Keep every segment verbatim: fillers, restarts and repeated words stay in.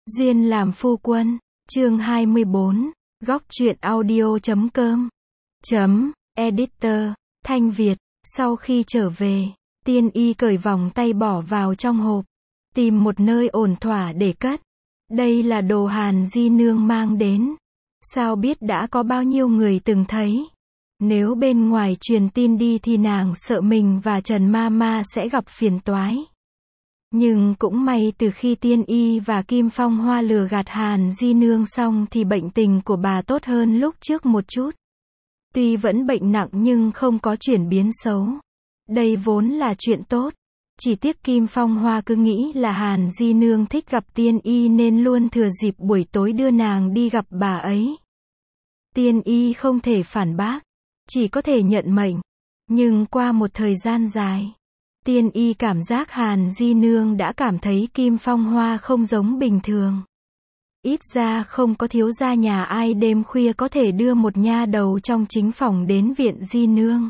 Duyên làm phu quân, chương hai mươi bốn, góc truyện audio chấm com, chấm, editor, Thanh Việt, sau khi trở về, Tiên Y cởi vòng tay bỏ vào trong hộp, tìm một nơi ổn thỏa để cất. Đây là đồ Hàn Di Nương mang đến. Sao biết đã có bao nhiêu người từng thấy. Nếu bên ngoài truyền tin đi thì nàng sợ mình và Trần Ma Ma sẽ gặp phiền toái. Nhưng cũng may từ khi Tiên Y và Kim Phong Hoa lừa gạt Hàn Di Nương xong thì bệnh tình của bà tốt hơn lúc trước một chút. Tuy vẫn bệnh nặng nhưng không có chuyển biến xấu. Đây vốn là chuyện tốt. Chỉ tiếc Kim Phong Hoa cứ nghĩ là Hàn Di Nương thích gặp Tiên Y nên luôn thừa dịp buổi tối đưa nàng đi gặp bà ấy. Tiên Y không thể phản bác, chỉ có thể nhận mệnh. Nhưng qua một thời gian dài, Tiên Y cảm giác Hàn Di Nương đã cảm thấy Kim Phong Hoa không giống bình thường. Ít ra không có thiếu gia nhà ai đêm khuya có thể đưa một nha đầu trong chính phòng đến viện Di Nương.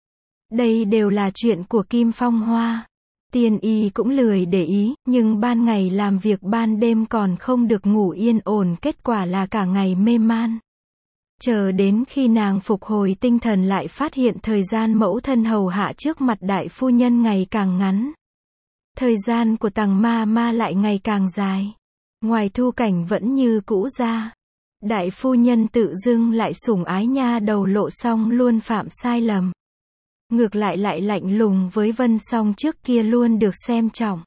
Đây đều là chuyện của Kim Phong Hoa. Tiên Y cũng lười để ý, nhưng ban ngày làm việc ban đêm còn không được ngủ yên ổn, kết quả là cả ngày mê man. Chờ đến khi nàng phục hồi tinh thần lại phát hiện thời gian mẫu thân hầu hạ trước mặt đại phu nhân ngày càng ngắn. Thời gian của Tằng Ma Ma lại ngày càng dài. Ngoài Thu Cảnh vẫn như cũ ra. Đại phu nhân tự dưng lại sủng ái nha đầu Lộ Song luôn phạm sai lầm. Ngược lại lại lạnh lùng với Vân Song trước kia luôn được xem trọng.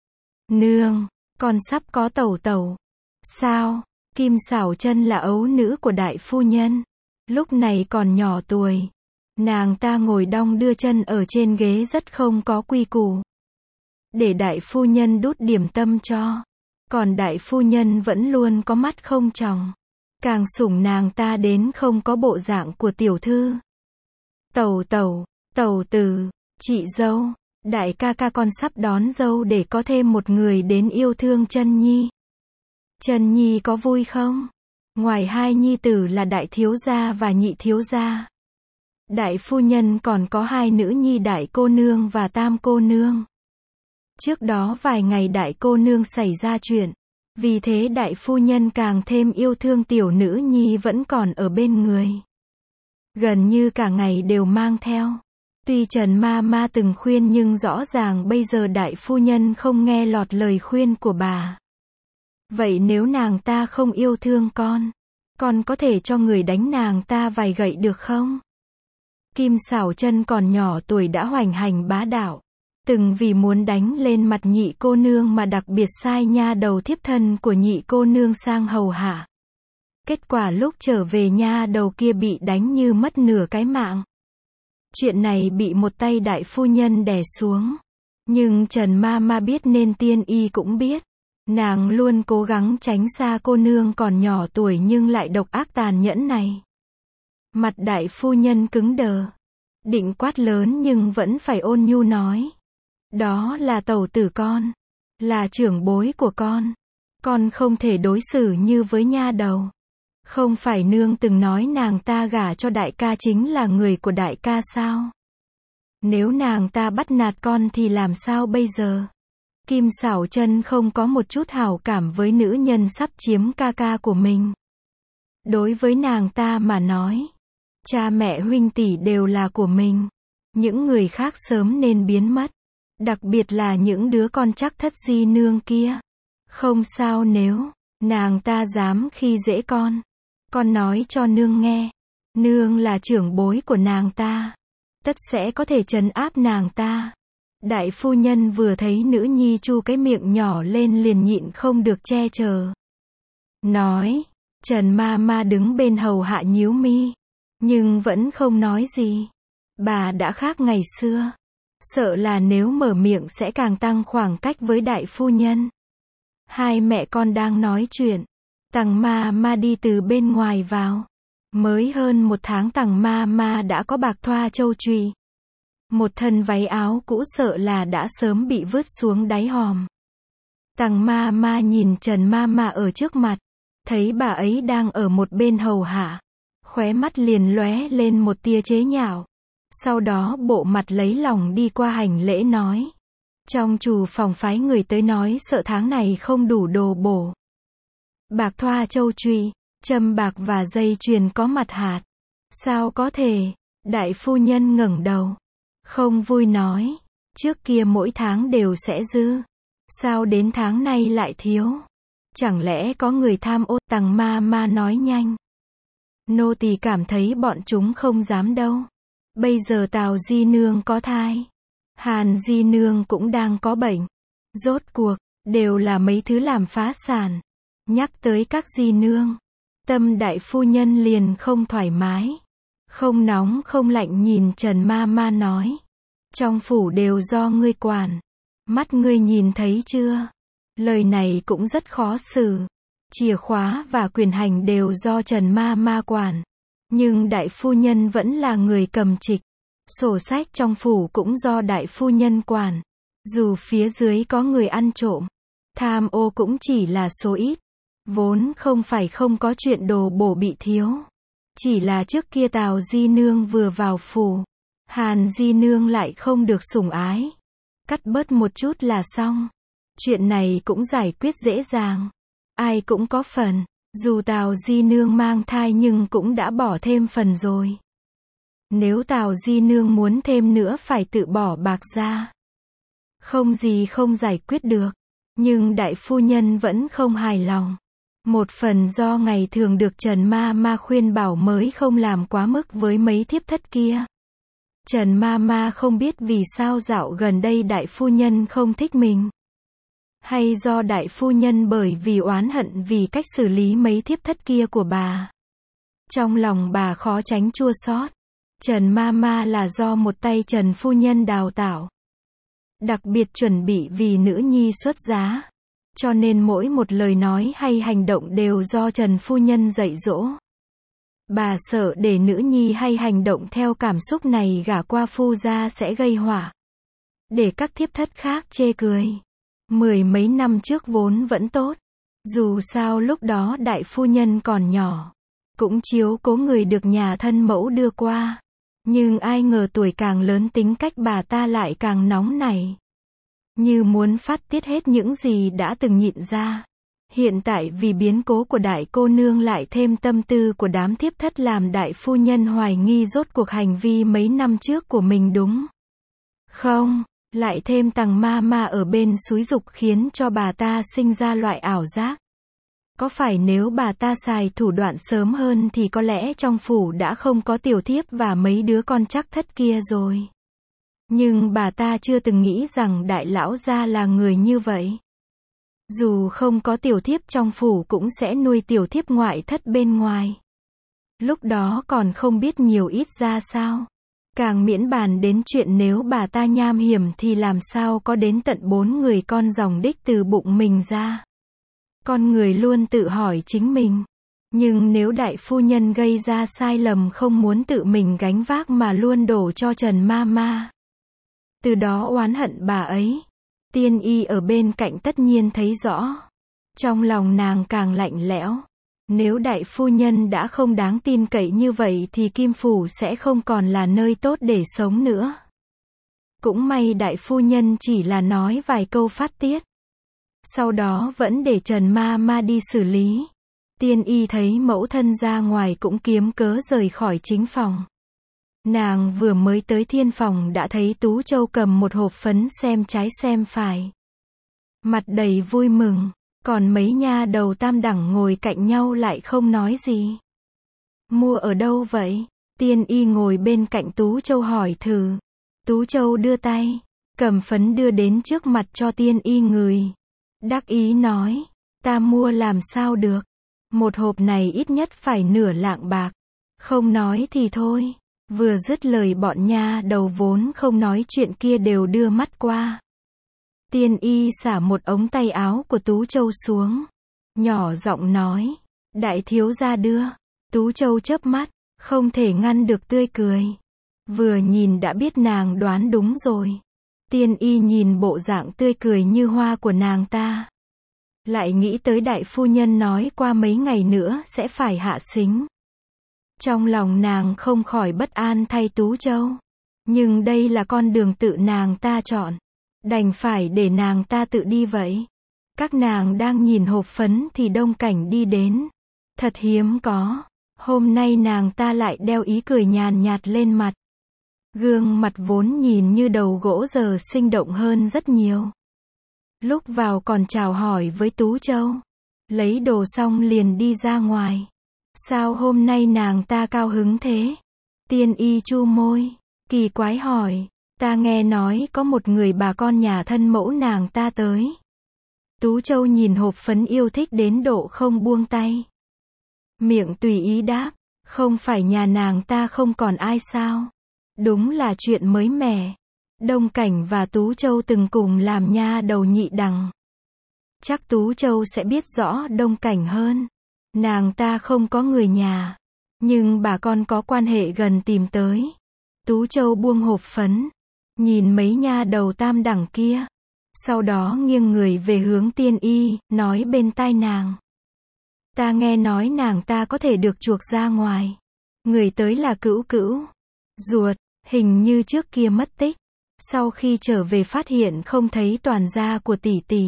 Nương, con sắp có tẩu tẩu. Sao? Kim Sảo Chân là ấu nữ của đại phu nhân. Lúc này còn nhỏ tuổi. Nàng ta ngồi đong đưa chân ở trên ghế rất không có quy củ. Để đại phu nhân đút điểm tâm cho. Còn đại phu nhân vẫn luôn có mắt không tròng. Càng sủng nàng ta đến không có bộ dạng của tiểu thư. Tẩu tẩu, tẩu tử, chị dâu, đại ca ca con sắp đón dâu để có thêm một người đến yêu thương Chân Nhi. Chân Nhi có vui không? Ngoài hai nhi tử là đại thiếu gia và nhị thiếu gia, đại phu nhân còn có hai nữ nhi đại cô nương và tam cô nương. Trước đó vài ngày đại cô nương xảy ra chuyện, vì thế đại phu nhân càng thêm yêu thương tiểu nữ nhi vẫn còn ở bên người. Gần như cả ngày đều mang theo. Tuy Trần Ma Ma từng khuyên nhưng rõ ràng bây giờ đại phu nhân không nghe lọt lời khuyên của bà. Vậy nếu nàng ta không yêu thương con, con có thể cho người đánh nàng ta vài gậy được không? Kim Sảo Chân còn nhỏ tuổi đã hoành hành bá đạo. Từng vì muốn đánh lên mặt nhị cô nương mà đặc biệt sai nha đầu thiếp thân của nhị cô nương sang hầu hạ. Kết quả lúc trở về nha đầu kia bị đánh như mất nửa cái mạng. Chuyện này bị một tay đại phu nhân đè xuống. Nhưng Trần Ma Ma biết nên Tiên Y cũng biết. Nàng luôn cố gắng tránh xa cô nương còn nhỏ tuổi nhưng lại độc ác tàn nhẫn này. Mặt đại phu nhân cứng đờ. Định quát lớn nhưng vẫn phải ôn nhu nói. Đó là tẩu tử con. Là trưởng bối của con. Con không thể đối xử như với nha đầu. Không phải nương từng nói nàng ta gả cho đại ca chính là người của đại ca sao? Nếu nàng ta bắt nạt con thì làm sao bây giờ? Kim Sảo Chân không có một chút hảo cảm với nữ nhân sắp chiếm ca ca của mình. Đối với nàng ta mà nói, cha mẹ huynh tỷ đều là của mình. Những người khác sớm nên biến mất. Đặc biệt là những đứa con chắc thất Di Nương kia. Không sao nếu nàng ta dám khi dễ con. Con nói cho nương nghe. Nương là trưởng bối của nàng ta. Tất sẽ có thể trấn áp nàng ta. Đại phu nhân vừa thấy nữ nhi chu cái miệng nhỏ lên liền nhịn không được che chở. Nói, Trần Ma Ma đứng bên hầu hạ nhíu mi. Nhưng vẫn không nói gì. Bà đã khác ngày xưa. Sợ là nếu mở miệng sẽ càng tăng khoảng cách với đại phu nhân. Hai mẹ con đang nói chuyện. Tằng Ma Ma đi từ bên ngoài vào. Mới hơn một tháng Tằng Ma Ma đã có bạc thoa châu chùy. Một thân váy áo cũ sợ là đã sớm bị vứt xuống đáy hòm. Tằng Ma Ma nhìn Trần Ma Ma ở trước mặt. Thấy bà ấy đang ở một bên hầu hạ. Khóe mắt liền lóe lên một tia chế nhạo. Sau đó bộ mặt lấy lòng đi qua hành lễ nói. Trong trù phòng phái người tới nói sợ tháng này không đủ đồ bổ. Bạc thoa châu chùy, châm bạc và dây chuyền có mặt hạt. Sao có thể? Đại phu nhân ngẩng đầu. Không vui nói. Trước kia mỗi tháng đều sẽ dư. Sao đến tháng này lại thiếu? Chẳng lẽ có người tham ô? Tằng ma ma nói nhanh. Nô tỳ cảm thấy bọn chúng không dám đâu. Bây giờ Tào di nương có thai. Hàn di nương cũng đang có bệnh. Rốt cuộc, đều là mấy thứ làm phá sản. Nhắc tới các di nương. Tâm đại phu nhân liền không thoải mái. Không nóng không lạnh nhìn Trần ma ma nói. Trong phủ đều do ngươi quản. Mắt ngươi nhìn thấy chưa? Lời này cũng rất khó xử. Chìa khóa và quyền hành đều do Trần ma ma quản. Nhưng đại phu nhân vẫn là người cầm trịch. Sổ sách trong phủ cũng do đại phu nhân quản. Dù phía dưới có người ăn trộm, tham ô cũng chỉ là số ít. Vốn không phải không có chuyện đồ bổ bị thiếu. Chỉ là trước kia Tào di nương vừa vào phủ, Hàn di nương lại không được sủng ái. Cắt bớt một chút là xong. Chuyện này cũng giải quyết dễ dàng. Ai cũng có phần. Dù Tào di nương mang thai nhưng cũng đã bỏ thêm phần rồi. Nếu Tào di nương muốn thêm nữa phải tự bỏ bạc ra. Không gì không giải quyết được. Nhưng đại phu nhân vẫn không hài lòng. Một phần do ngày thường được Trần ma ma khuyên bảo mới không làm quá mức với mấy thiếp thất kia. Trần ma ma không biết vì sao dạo gần đây đại phu nhân không thích mình. Hay do đại phu nhân bởi vì oán hận vì cách xử lý mấy thiếp thất kia của bà. Trong lòng bà khó tránh chua xót. Trần ma ma là do một tay Trần phu nhân đào tạo. Đặc biệt chuẩn bị vì nữ nhi xuất giá. Cho nên mỗi một lời nói hay hành động đều do Trần phu nhân dạy dỗ. Bà sợ để nữ nhi hay hành động theo cảm xúc này gả qua phu gia sẽ gây họa. Để các thiếp thất khác chê cười. Mười mấy năm trước vốn vẫn tốt. Dù sao lúc đó đại phu nhân còn nhỏ. Cũng chiếu cố người được nhà thân mẫu đưa qua. Nhưng ai ngờ tuổi càng lớn tính cách bà ta lại càng nóng nảy. Như muốn phát tiết hết những gì đã từng nhịn ra. Hiện tại vì biến cố của đại cô nương lại thêm tâm tư của đám thiếp thất làm đại phu nhân hoài nghi rốt cuộc hành vi mấy năm trước của mình đúng không, lại thêm Tằng ma ma ở bên xúi giục khiến cho bà ta sinh ra loại ảo giác. Có phải nếu bà ta xài thủ đoạn sớm hơn thì có lẽ trong phủ đã không có tiểu thiếp và mấy đứa con trắc thất kia rồi. Nhưng bà ta chưa từng nghĩ rằng đại lão gia là người như vậy. Dù không có tiểu thiếp trong phủ cũng sẽ nuôi tiểu thiếp ngoại thất bên ngoài. Lúc đó còn không biết nhiều ít ra sao. Càng miễn bàn đến chuyện nếu bà ta nham hiểm thì làm sao có đến tận bốn người con dòng đích từ bụng mình ra. Con người luôn tự hỏi chính mình. Nhưng nếu đại phu nhân gây ra sai lầm không muốn tự mình gánh vác mà luôn đổ cho Trần ma ma. Từ đó oán hận bà ấy. Tiên y ở bên cạnh tất nhiên thấy rõ. Trong lòng nàng càng lạnh lẽo. Nếu đại phu nhân đã không đáng tin cậy như vậy thì Kim Phủ sẽ không còn là nơi tốt để sống nữa. Cũng may đại phu nhân chỉ là nói vài câu phát tiết. Sau đó vẫn để Trần ma ma đi xử lý. Tiên y thấy mẫu thân ra ngoài cũng kiếm cớ rời khỏi chính phòng. Nàng vừa mới tới thiên phòng đã thấy Tú Châu cầm một hộp phấn xem trái xem phải. Mặt đầy vui mừng, còn mấy nha đầu tam đẳng ngồi cạnh nhau lại không nói gì. Mua ở đâu vậy? Tiên y ngồi bên cạnh Tú Châu hỏi thử. Tú Châu đưa tay, cầm phấn đưa đến trước mặt cho tiên y ngửi. Đắc ý nói, ta mua làm sao được. Một hộp này ít nhất phải nửa lạng bạc. Không nói thì thôi. Vừa dứt lời bọn nha đầu vốn không nói chuyện kia đều đưa mắt qua. Tiên y xả một ống tay áo của Tú Châu xuống. Nhỏ giọng nói, đại thiếu gia đưa. Tú Châu chớp mắt, không thể ngăn được tươi cười. Vừa nhìn đã biết nàng đoán đúng rồi. Tiên y nhìn bộ dạng tươi cười như hoa của nàng ta. Lại nghĩ tới đại phu nhân nói qua mấy ngày nữa sẽ phải hạ sính. Trong lòng nàng không khỏi bất an thay Tú Châu. Nhưng đây là con đường tự nàng ta chọn. Đành phải để nàng ta tự đi vậy. Các nàng đang nhìn hộp phấn thì Đông Cảnh đi đến. Thật hiếm có. Hôm nay nàng ta lại đeo ý cười nhàn nhạt lên mặt. Gương mặt vốn nhìn như đầu gỗ giờ sinh động hơn rất nhiều. Lúc vào còn chào hỏi với Tú Châu. Lấy đồ xong liền đi ra ngoài. Sao hôm nay nàng ta cao hứng thế? Tiên Y chu môi, kỳ quái hỏi. Ta nghe nói có một người bà con nhà thân mẫu nàng ta tới. Tú Châu nhìn hộp phấn yêu thích đến độ không buông tay. Miệng tùy ý đáp, không phải nhà nàng ta không còn ai sao? Đúng là chuyện mới mẻ. Đông Cảnh và Tú Châu từng cùng làm nha đầu nhị đằng. Chắc Tú Châu sẽ biết rõ Đông Cảnh hơn. Nàng ta không có người nhà, nhưng bà con có quan hệ gần tìm tới. Tú Châu buông hộp phấn, nhìn mấy nha đầu tam đẳng kia. Sau đó nghiêng người về hướng Tiên Y, nói bên tai nàng. Ta nghe nói nàng ta có thể được chuộc ra ngoài. Người tới là Cữu Cữu. Ruột, hình như trước kia mất tích. Sau khi trở về phát hiện không thấy toàn gia của tỷ tỷ.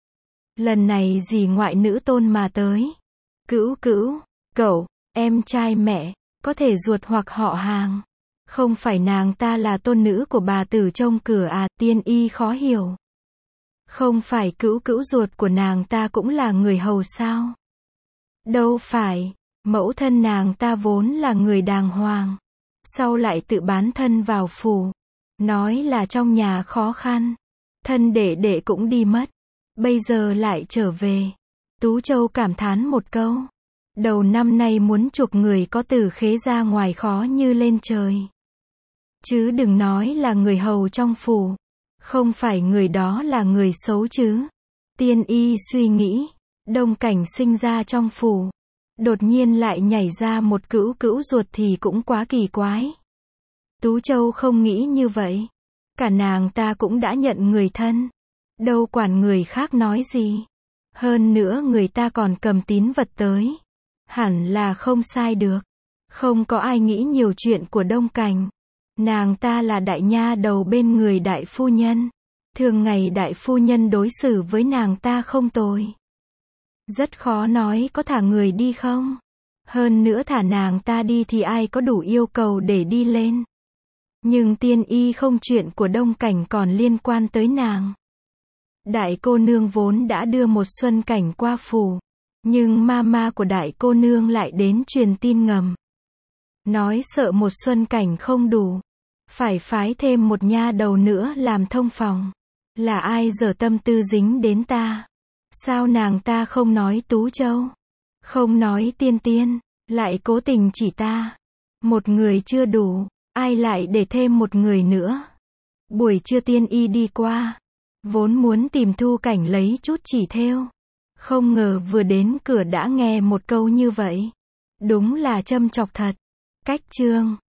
Lần này dì ngoại nữ tôn mà tới. Cữu Cữu, cậu, em trai mẹ, có thể ruột hoặc họ hàng. Không phải nàng ta là tôn nữ của bà tử trông cửa à? Tiên Y khó hiểu. Không phải Cữu Cữu ruột của nàng ta cũng là người hầu sao? Đâu phải, mẫu thân nàng ta vốn là người đàng hoàng. Sau lại tự bán thân vào phủ. Nói là trong nhà khó khăn. Thân đệ đệ cũng đi mất. Bây giờ lại trở về. Tú Châu cảm thán một câu. Đầu năm nay muốn chuộc người có từ khế ra ngoài khó như lên trời. Chứ đừng nói là người hầu trong phủ. Không phải người đó là người xấu chứ. Tiên Y suy nghĩ. Đông Cảnh sinh ra trong phủ. Đột nhiên lại nhảy ra một Cữu Cữu ruột thì cũng quá kỳ quái. Tú Châu không nghĩ như vậy. Cả nàng ta cũng đã nhận người thân. Đâu quản người khác nói gì. Hơn nữa người ta còn cầm tín vật tới. Hẳn là không sai được. Không có ai nghĩ nhiều chuyện của Đông Cảnh. Nàng ta là đại nha đầu bên người đại phu nhân. Thường ngày đại phu nhân đối xử với nàng ta không tồi. Rất khó nói có thả người đi không. Hơn nữa thả nàng ta đi thì ai có đủ yêu cầu để đi lên. Nhưng Tiên Y không, chuyện của Đông Cảnh còn liên quan tới nàng. Đại cô nương vốn đã đưa một Xuân Cảnh qua phủ. Nhưng mama của đại cô nương lại đến truyền tin ngầm. Nói sợ một Xuân Cảnh không đủ. Phải phái thêm một nha đầu nữa làm thông phòng. Là ai dở tâm tư dính đến ta? Sao nàng ta không nói Tú Châu? Không nói Tiên Tiên? Lại cố tình chỉ ta? Một người chưa đủ. Ai lại để thêm một người nữa? Buổi trưa Tiên Y đi qua. Vốn muốn tìm Thu Cảnh lấy chút chỉ thêu. Không ngờ vừa đến cửa đã nghe một câu như vậy. Đúng là châm chọc thật. Cách chương